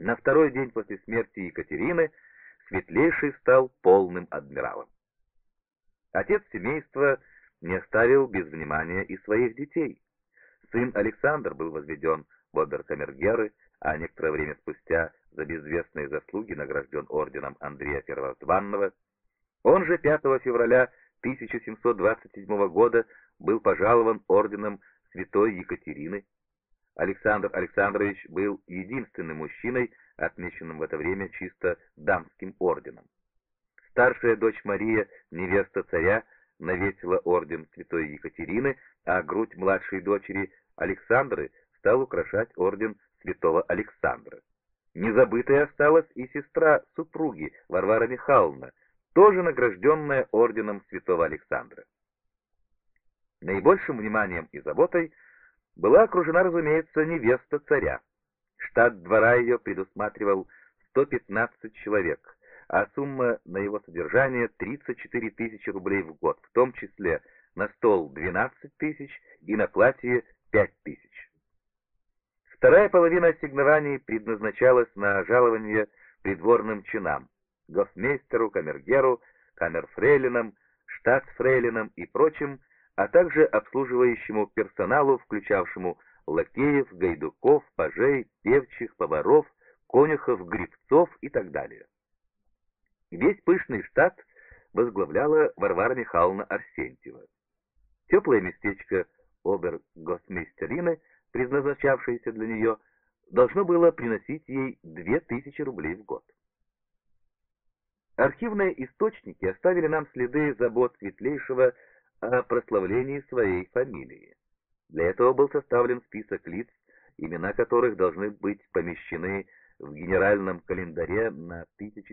На второй день после смерти Екатерины Светлейший стал полным адмиралом. Отец семейства не оставил без внимания и своих детей. Сын Александр был возведен в обер-камергеры, а некоторое время спустя за безвестные заслуги награжден орденом Андрея Первозванного. Он же 5 февраля 1727 года был пожалован орденом Святой Екатерины. Александр Александрович был единственным мужчиной, отмеченным в это время чисто дамским орденом. Старшая дочь Мария, невеста царя, навесила орден Святой Екатерины, а грудь младшей дочери Александры стал украшать орден Святого Александра. Незабытой осталась и сестра супруги Варвара Михайловна, тоже награжденная орденом Святого Александра. Наибольшим вниманием и заботой была окружена, разумеется, невеста царя. Штат двора ее предусматривал 115 человек, а сумма на его содержание 34 тысячи рублей в год, в том числе на стол 12 тысяч и на платье 5 тысяч. Вторая половина ассигнований предназначалась на жалование придворным чинам, гофмейстеру, камергеру, камерфрейлинам, штатсфрейлинам и прочим, а также обслуживающему персоналу, включавшему лакеев, гайдуков, пажей, певчих, поваров, конюхов, гребцов и так далее. Весь пышный штат возглавляла Варвара Михайловна Арсентьева. Теплое местечко обер-госсмейстерины, предназначавшееся для нее, должно было приносить ей 2000 рублей в год. Архивные источники оставили нам следы забот Светлейшего о прославлении своей фамилии. Для этого был составлен список лиц, имена которых должны быть помещены в генеральном календаре на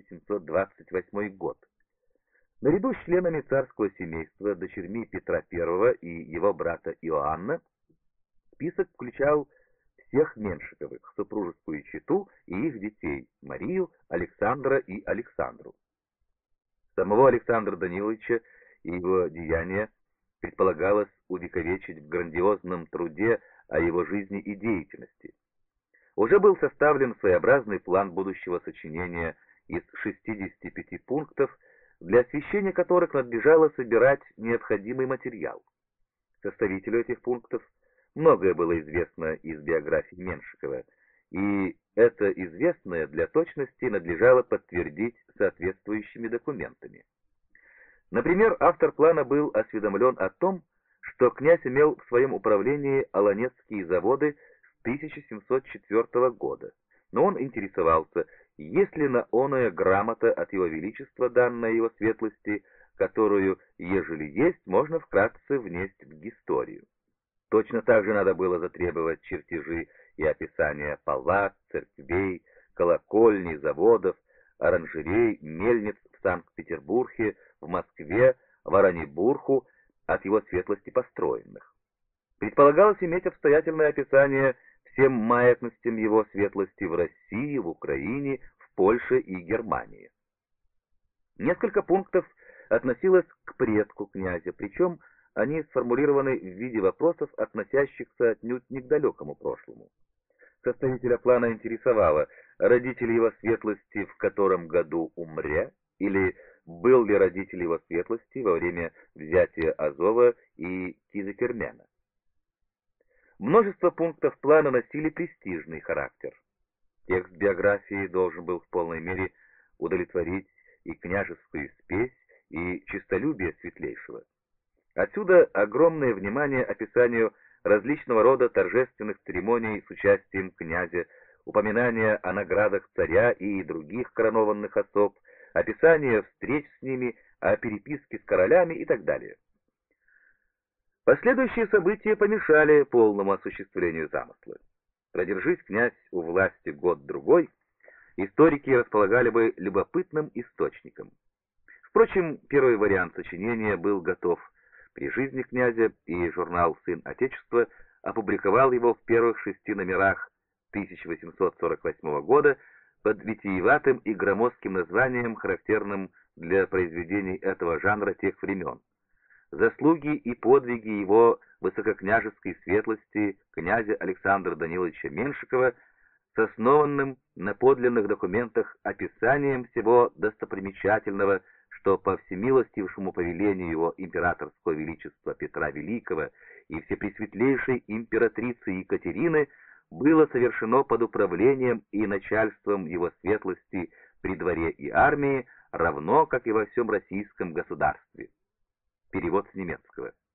1728 год. Наряду с членами царского семейства, дочерьми Петра I и его брата Иоанна, список включал всех Меншиковых, супружескую чету и их детей Марию, Александра и Александру. Самого Александра Даниловича и его деяния предполагалось увековечить в грандиозном труде о его жизни и деятельности. Уже был составлен своеобразный план будущего сочинения из 65 пунктов, для освещения которых надлежало собирать необходимый материал. Составителю этих пунктов многое было известно из биографии Меншикова, и это известное для точности надлежало подтвердить соответствующими документами. Например, автор плана был осведомлен о том, что князь имел в своем управлении Оланецкие заводы с 1704 года, но он интересовался, есть ли на оное грамота от его величества, данная его светлости, которую, ежели есть, можно вкратце внесть в историю. Точно так же надо было затребовать чертежи и описания палат, церквей, колокольней, заводов, оранжерей, мельниц в Санкт-Петербурге, в Москве, в Оранибурху, от его светлости построенных. Предполагалось иметь обстоятельное описание всем маятностям его светлости в России, в Украине, в Польше и Германии. Несколько пунктов относилось к предку князя, причем они сформулированы в виде вопросов, относящихся отнюдь не к далекому прошлому. Составителя плана интересовало, родитель его светлости в котором году умря, или был ли родитель его светлости во время взятия Азова и Кизикермена. Множество пунктов плана носили престижный характер. Текст биографии должен был в полной мере удовлетворить и княжескую спесь, и честолюбие Светлейшего. Отсюда огромное внимание описанию различного рода торжественных церемоний с участием князя, упоминания о наградах царя и других коронованных особ, описание встреч с ними, о переписке с королями и так далее. Последующие события помешали полному осуществлению замысла. Продержись князь у власти год-другой, историки располагали бы любопытным источником. Впрочем, первый вариант сочинения был готов при жизни князя, и журнал «Сын Отечества» опубликовал его в первых 6 номерах 1848 года под витиеватым и громоздким названием, характерным для произведений этого жанра тех времен. Заслуги и подвиги его высококняжеской светлости князя Александра Даниловича Меншикова с основанным на подлинных документах описанием всего достопримечательного, что по всемилостившему повелению его императорского величества Петра Великого и всепресветлейшей императрицы Екатерины было совершено под управлением и начальством его светлости при дворе и армии, равно как и во всем российском государстве. Перевод с немецкого.